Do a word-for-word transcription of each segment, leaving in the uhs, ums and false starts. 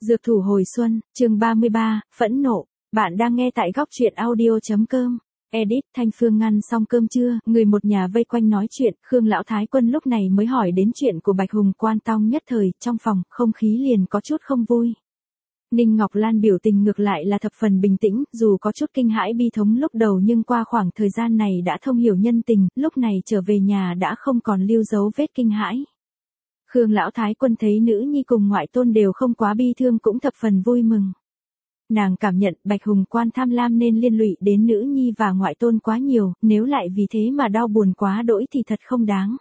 Dược thủ hồi xuân, chương ba mươi ba, phẫn nộ. Bạn đang nghe tại góc truyện audio.com. Edit, Thanh Phương ngăn xong cơm trưa, người một nhà vây quanh nói chuyện, Khương Lão Thái Quân lúc này mới hỏi đến chuyện của Bạch Hùng Quan Tông nhất thời, trong phòng, không khí liền có chút không vui. Ninh Ngọc Lan biểu tình ngược lại là thập phần bình tĩnh, dù có chút kinh hãi bi thống lúc đầu nhưng qua khoảng thời gian này đã thông hiểu nhân tình, lúc này trở về nhà đã không còn lưu dấu vết kinh hãi. Khương Lão Thái Quân thấy nữ nhi cùng ngoại tôn đều không quá bi thương cũng thập phần vui mừng. Nàng cảm nhận Bạch Hùng Quan tham lam nên liên lụy đến nữ nhi và ngoại tôn quá nhiều, nếu lại vì thế mà đau buồn quá đỗi thì thật không đáng.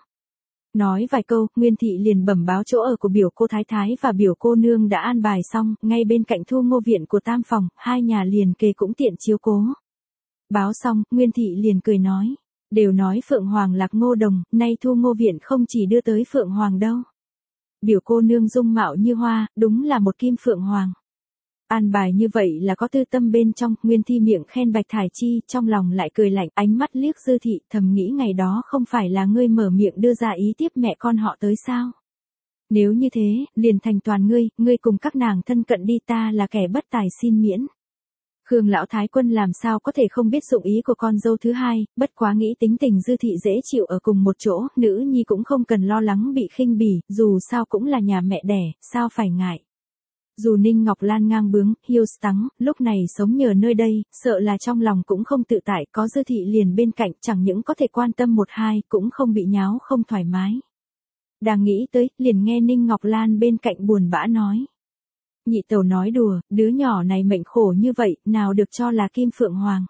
Nói vài câu, Nguyên Thị liền bẩm báo chỗ ở của biểu cô Thái Thái và biểu cô nương đã an bài xong, ngay bên cạnh Thu Ngô viện của tam phòng, hai nhà liền kề cũng tiện chiếu cố. Báo xong, Nguyên Thị liền cười nói, đều nói Phượng Hoàng lạc Ngô Đồng, nay Thu Ngô viện không chỉ đưa tới Phượng Hoàng đâu. Biểu cô nương dung mạo như hoa, đúng là một kim Phượng Hoàng. An bài như vậy là có tư tâm bên trong, Nguyên Thi miệng khen Bạch Thải Chi, trong lòng lại cười lạnh, ánh mắt liếc Dư Thị, thầm nghĩ ngày đó không phải là ngươi mở miệng đưa ra ý tiếp mẹ con họ tới sao? Nếu như thế, liền thành toàn ngươi, ngươi cùng các nàng thân cận đi, ta là kẻ bất tài xin miễn. Khương Lão Thái Quân làm sao có thể không biết dụng ý của con dâu thứ hai, bất quá nghĩ tính tình Dư Thị dễ chịu ở cùng một chỗ, nữ nhi cũng không cần lo lắng bị khinh bỉ, dù sao cũng là nhà mẹ đẻ, sao phải ngại. Dù Ninh Ngọc Lan ngang bướng, hiêu stắng, lúc này sống nhờ nơi đây, sợ là trong lòng cũng không tự tại, có Dư Thị liền bên cạnh, chẳng những có thể quan tâm một hai, cũng không bị nháo không thoải mái. Đang nghĩ tới, liền nghe Ninh Ngọc Lan bên cạnh buồn bã nói. Nhị tẩu nói đùa, đứa nhỏ này mệnh khổ như vậy, nào được cho là kim Phượng Hoàng.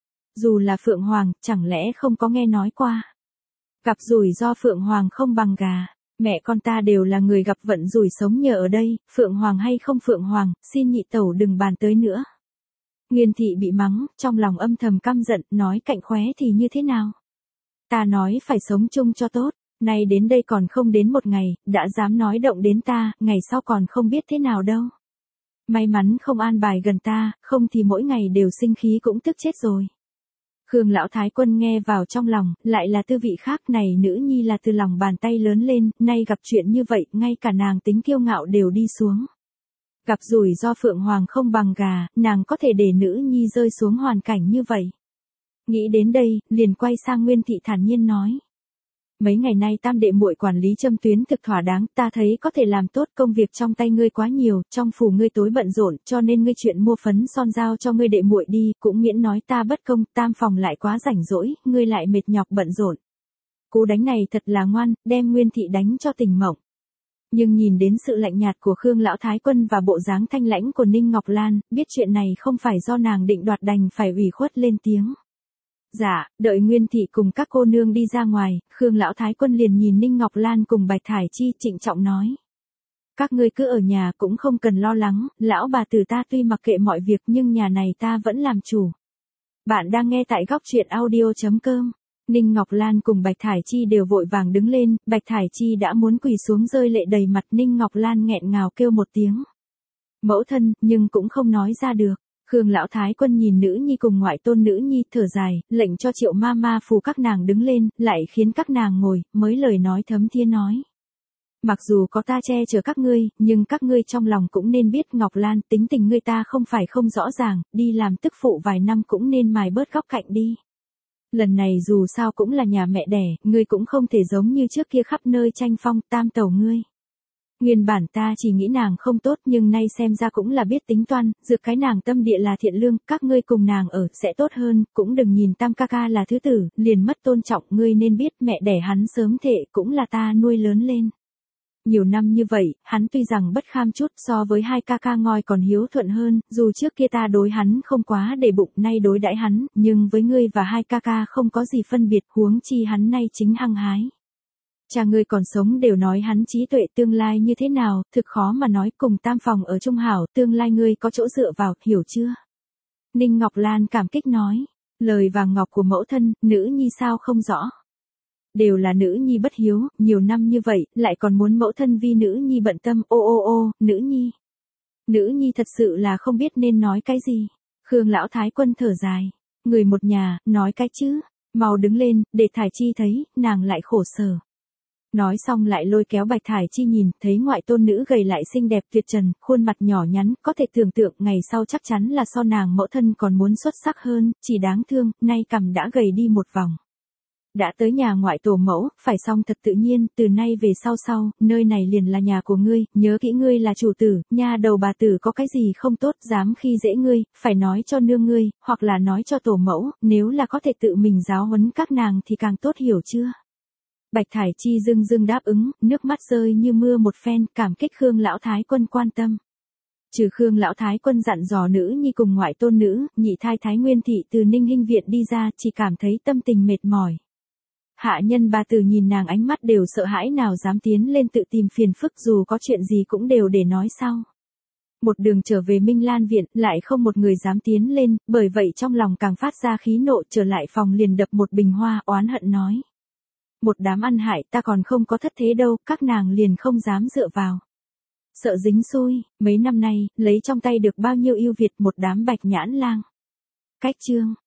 Dù là Phượng Hoàng, chẳng lẽ không có nghe nói qua. Gặp rủi do Phượng Hoàng không bằng gà. Mẹ con ta đều là người gặp vận rủi sống nhờ ở đây, Phượng Hoàng hay không Phượng Hoàng, xin nhị tẩu đừng bàn tới nữa. Nguyên Thị bị mắng, trong lòng âm thầm căm giận, nói cạnh khóe thì như thế nào? Ta nói phải sống chung cho tốt, nay đến đây còn không đến một ngày, đã dám nói động đến ta, ngày sau còn không biết thế nào đâu. May mắn không an bài gần ta, không thì mỗi ngày đều sinh khí cũng tức chết rồi. Khương Lão Thái Quân nghe vào trong lòng, lại là tư vị khác, này nữ nhi là từ lòng bàn tay lớn lên, nay gặp chuyện như vậy, ngay cả nàng tính kiêu ngạo đều đi xuống. Gặp rủi do Phượng Hoàng không bằng gà, nàng có thể để nữ nhi rơi xuống hoàn cảnh như vậy. Nghĩ đến đây, liền quay sang Nguyên Thị thản nhiên nói. Mấy ngày nay tam đệ muội quản lý châm tuyến thực thỏa đáng, ta thấy có thể làm tốt, công việc trong tay ngươi quá nhiều, trong phủ ngươi tối bận rộn, cho nên ngươi chuyện mua phấn son giao cho ngươi đệ muội đi, cũng miễn nói ta bất công, tam phòng lại quá rảnh rỗi, ngươi lại mệt nhọc bận rộn. Cú đánh này thật là ngoan, đem Nguyên Thị đánh cho tỉnh mộng. Nhưng nhìn đến sự lạnh nhạt của Khương Lão Thái Quân và bộ dáng thanh lãnh của Ninh Ngọc Lan, biết chuyện này không phải do nàng định đoạt đành phải ủy khuất lên tiếng. Dạ, đợi Nguyên Thị cùng các cô nương đi ra ngoài, Khương Lão Thái Quân liền nhìn Ninh Ngọc Lan cùng Bạch Thải Chi trịnh trọng nói. Các ngươi cứ ở nhà cũng không cần lo lắng, lão bà tử ta tuy mặc kệ mọi việc nhưng nhà này ta vẫn làm chủ. Bạn đang nghe tại góc truyện audio.com. Ninh Ngọc Lan cùng Bạch Thải Chi đều vội vàng đứng lên, Bạch Thải Chi đã muốn quỳ xuống rơi lệ đầy mặt, Ninh Ngọc Lan nghẹn ngào kêu một tiếng. Mẫu thân, nhưng cũng không nói ra được. Khương Lão Thái Quân nhìn nữ nhi cùng ngoại tôn nữ nhi thở dài, lệnh cho Triệu ma ma phù các nàng đứng lên, lại khiến các nàng ngồi, mới lời nói thấm thía nói. Mặc dù có ta che chở các ngươi, nhưng các ngươi trong lòng cũng nên biết Ngọc Lan, tính tình ngươi ta không phải không rõ ràng, đi làm tức phụ vài năm cũng nên mài bớt góc cạnh đi. Lần này dù sao cũng là nhà mẹ đẻ, ngươi cũng không thể giống như trước kia khắp nơi tranh phong, tam tẩu ngươi. Nguyên bản ta chỉ nghĩ nàng không tốt nhưng nay xem ra cũng là biết tính toán, dược cái nàng tâm địa là thiện lương, các ngươi cùng nàng ở sẽ tốt hơn, cũng đừng nhìn tam ca ca là thứ tử, liền mất tôn trọng, ngươi nên biết mẹ đẻ hắn sớm thệ cũng là ta nuôi lớn lên. Nhiều năm như vậy, hắn tuy rằng bất kham chút so với hai ca ca ngoi còn hiếu thuận hơn, dù trước kia ta đối hắn không quá để bụng, nay đối đãi hắn, nhưng với ngươi và hai ca ca không có gì phân biệt, huống chi hắn nay chính hăng hái. Cha ngươi còn sống đều nói hắn trí tuệ tương lai như thế nào, thực khó mà nói, cùng tam phòng ở Trung Hảo, tương lai ngươi có chỗ dựa vào, hiểu chưa? Ninh Ngọc Lan cảm kích nói, lời vàng ngọc của mẫu thân, nữ nhi sao không rõ. Đều là nữ nhi bất hiếu, nhiều năm như vậy, lại còn muốn mẫu thân vì nữ nhi bận tâm, ô ô ô, nữ nhi. Nữ nhi thật sự là không biết nên nói cái gì. Khương Lão Thái Quân thở dài, người một nhà, nói cái chứ, mau đứng lên, để Thải Chi thấy, nàng lại khổ sở. Nói xong lại lôi kéo Bạch Thải Chi nhìn, thấy ngoại tôn nữ gầy lại xinh đẹp tuyệt trần, khuôn mặt nhỏ nhắn, có thể tưởng tượng ngày sau chắc chắn là so nàng mẫu thân còn muốn xuất sắc hơn, chỉ đáng thương, nay cằm đã gầy đi một vòng. Đã tới nhà ngoại tổ mẫu, phải xong thật tự nhiên, từ nay về sau sau, nơi này liền là nhà của ngươi, nhớ kỹ ngươi là chủ tử, nha đầu bà tử có cái gì không tốt dám khi dễ ngươi, phải nói cho nương ngươi, hoặc là nói cho tổ mẫu, nếu là có thể tự mình giáo huấn các nàng thì càng tốt hiểu chưa. Bạch Thải Chi dưng dưng đáp ứng, nước mắt rơi như mưa một phen, cảm kích Khương lão thái quân quan tâm. Trừ Khương lão thái quân dặn dò nữ nhi cùng ngoại tôn nữ, nhị thai Thái Nguyên thị từ Ninh Hinh viện đi ra, chỉ cảm thấy tâm tình mệt mỏi. Hạ nhân bà tử nhìn nàng ánh mắt đều sợ hãi, nào dám tiến lên tự tìm phiền phức, dù có chuyện gì cũng đều để nói sau. Một đường trở về Minh Lan viện, lại không một người dám tiến lên, bởi vậy trong lòng càng phát ra khí nộ, trở lại phòng liền đập một bình hoa, oán hận nói. Một đám ăn hại, ta còn không có thất thế đâu, các nàng liền không dám dựa vào. Sợ dính xui, mấy năm nay, lấy trong tay được bao nhiêu ưu việt, một đám bạch nhãn lang. Cách chương